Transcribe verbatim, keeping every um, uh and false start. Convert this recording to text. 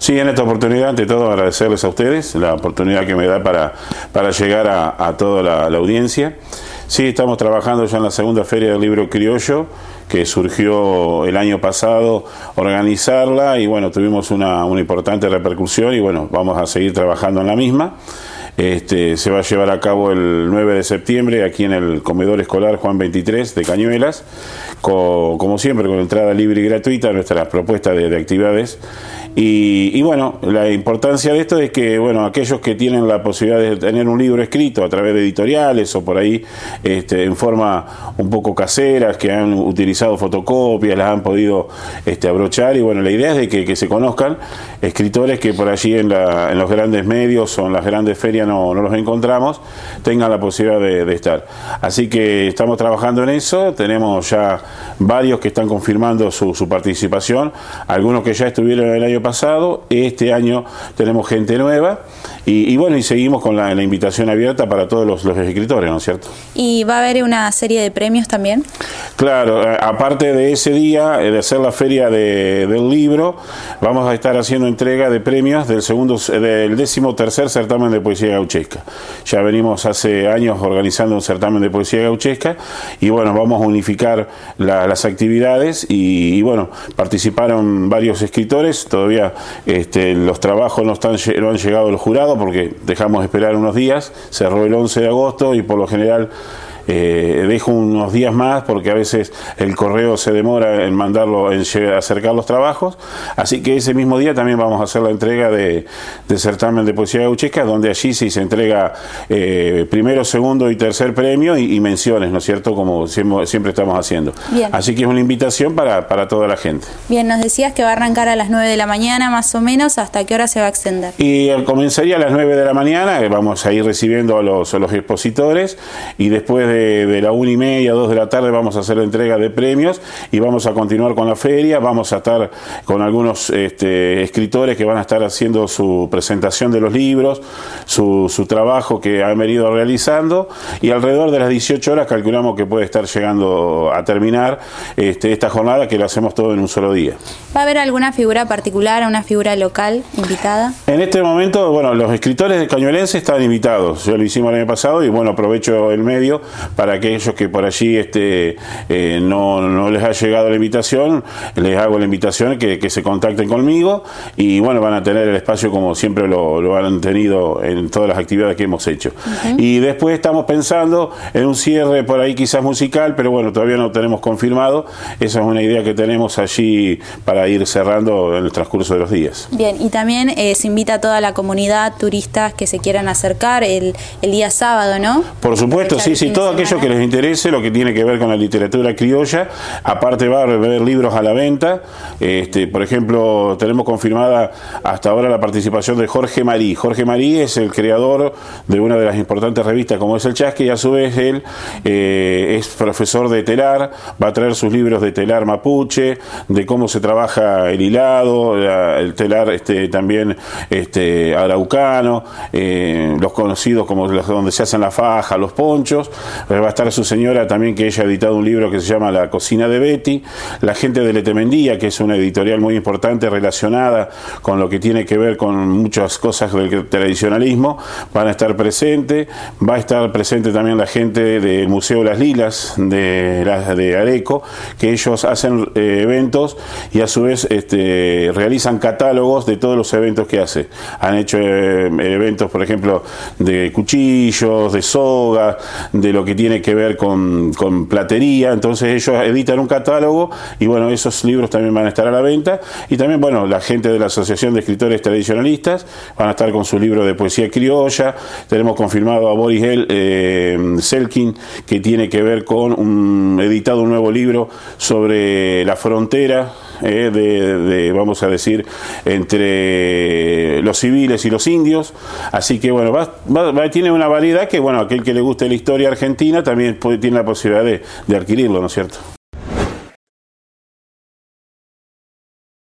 Sí, en esta oportunidad, ante todo, agradecerles a ustedes la oportunidad que me da para, para llegar a, a toda la, la audiencia. Sí, estamos trabajando ya en la segunda Feria del Libro Criollo, que surgió el año pasado, organizarla, y bueno, tuvimos una, una importante repercusión, y bueno, vamos a seguir trabajando en la misma. Este, se va a llevar a cabo el nueve de septiembre aquí en el Comedor Escolar Juan veintitrés de Cañuelas, con, como siempre, con entrada libre y gratuita, nuestra propuesta de, de actividades. Y, y bueno, la importancia de esto es que, bueno, aquellos que tienen la posibilidad de tener un libro escrito a través de editoriales o por ahí este, en forma un poco caseras, que han utilizado fotocopias, las han podido este, abrochar, y bueno, la idea es de que, que se conozcan escritores que por allí en, la, en los grandes medios o en las grandes ferias no, no los encontramos, tengan la posibilidad de, de estar. Así que estamos trabajando en eso, tenemos ya varios que están confirmando su, su participación, algunos que ya estuvieron el año pasado, este año tenemos gente nueva, y, y bueno, y seguimos con la, la invitación abierta para todos los, los escritores, ¿no es cierto? ¿Y va a haber una serie de premios también? Claro, aparte de ese día, de hacer la feria de, del libro, vamos a estar haciendo entrega de premios del segundo, del décimo tercer certamen de poesía gauchesca. Ya venimos hace años organizando un certamen de poesía gauchesca, y bueno, vamos a unificar la, las actividades, y, y bueno, participaron varios escritores. Todavía este, los trabajos no, están, no han llegado al jurado porque dejamos esperar unos días, cerró el once de agosto, y por lo general Eh, dejo unos días más porque a veces el correo se demora en mandarlo, en acercar los trabajos, así que ese mismo día también vamos a hacer la entrega de, de certamen de poesía gauchesca, donde allí sí se entrega eh, primero, segundo y tercer premio, y, y menciones, ¿no es cierto?, como siempre, siempre estamos haciendo. Bien. Así que es una invitación para, para toda la gente. Bien, nos decías que va a arrancar a las nueve de la mañana más o menos. ¿Hasta qué hora se va a extender? Y comenzaría a las nueve de la mañana, vamos a ir recibiendo a los, a los expositores, y después de De, de la una y media, dos de la tarde, vamos a hacer la entrega de premios, y vamos a continuar con la feria. Vamos a estar con algunos este, escritores que van a estar haciendo su presentación de los libros, su, su trabajo que han venido realizando, y alrededor de las dieciocho horas calculamos que puede estar llegando a terminar este, esta jornada, que lo hacemos todo en un solo día. ¿Va a haber alguna figura particular, una figura local invitada? En este momento, bueno, los escritores de cañuelense están invitados. Ya lo hicimos el año pasado, y bueno, aprovecho el medio para aquellos que por allí este, eh, no, no les ha llegado la invitación, les hago la invitación que, que se contacten conmigo, y bueno, van a tener el espacio como siempre lo, lo han tenido en todas las actividades que hemos hecho. Uh-huh. Y después estamos pensando en un cierre por ahí quizás musical, pero bueno, todavía no tenemos confirmado. Esa es una idea que tenemos allí para ir cerrando en el transcurso de los días. Bien, y también eh, se invita a toda la comunidad, turistas que se quieran acercar el, el día sábado, ¿no? Por supuesto, sí, sí, todo aquello que les interese lo que tiene que ver con la literatura criolla. Aparte va a haber libros a la venta. Este, por ejemplo, tenemos confirmada hasta ahora la participación de Jorge Marí. Jorge Marí es el creador de una de las importantes revistas como es El Chasque, y a su vez él eh, es profesor de telar. Va a traer sus libros de telar mapuche, de cómo se trabaja el hilado, la, el telar este, también este, araucano, eh, los conocidos como los donde se hacen la faja, los ponchos. Va a estar su señora también, que ella ha editado un libro que se llama La cocina de Betty. La gente de Letemendía, que es una editorial muy importante relacionada con lo que tiene que ver con muchas cosas del tradicionalismo, van a estar presentes. Va a estar presente también la gente del Museo Las Lilas de, de Areco, que ellos hacen eh, eventos, y a su vez este, realizan catálogos de todos los eventos que hace. Han hecho eh, eventos, por ejemplo, de cuchillos, de soga, de lo que tiene que ver con, con platería. Entonces ellos editan un catálogo, y bueno, esos libros también van a estar a la venta. Y también, bueno, la gente de la Asociación de Escritores Tradicionalistas van a estar con su libro de poesía criolla. Tenemos confirmado a Boris El, eh, Selkin, que tiene que ver con un, editado un nuevo libro sobre la frontera eh, de, de, vamos a decir, entre los civiles y los indios. Así que bueno, va, va, va, tiene una variedad que, bueno, aquel que le guste la historia argentina también puede, tiene la posibilidad de, de adquirirlo, ¿no es cierto?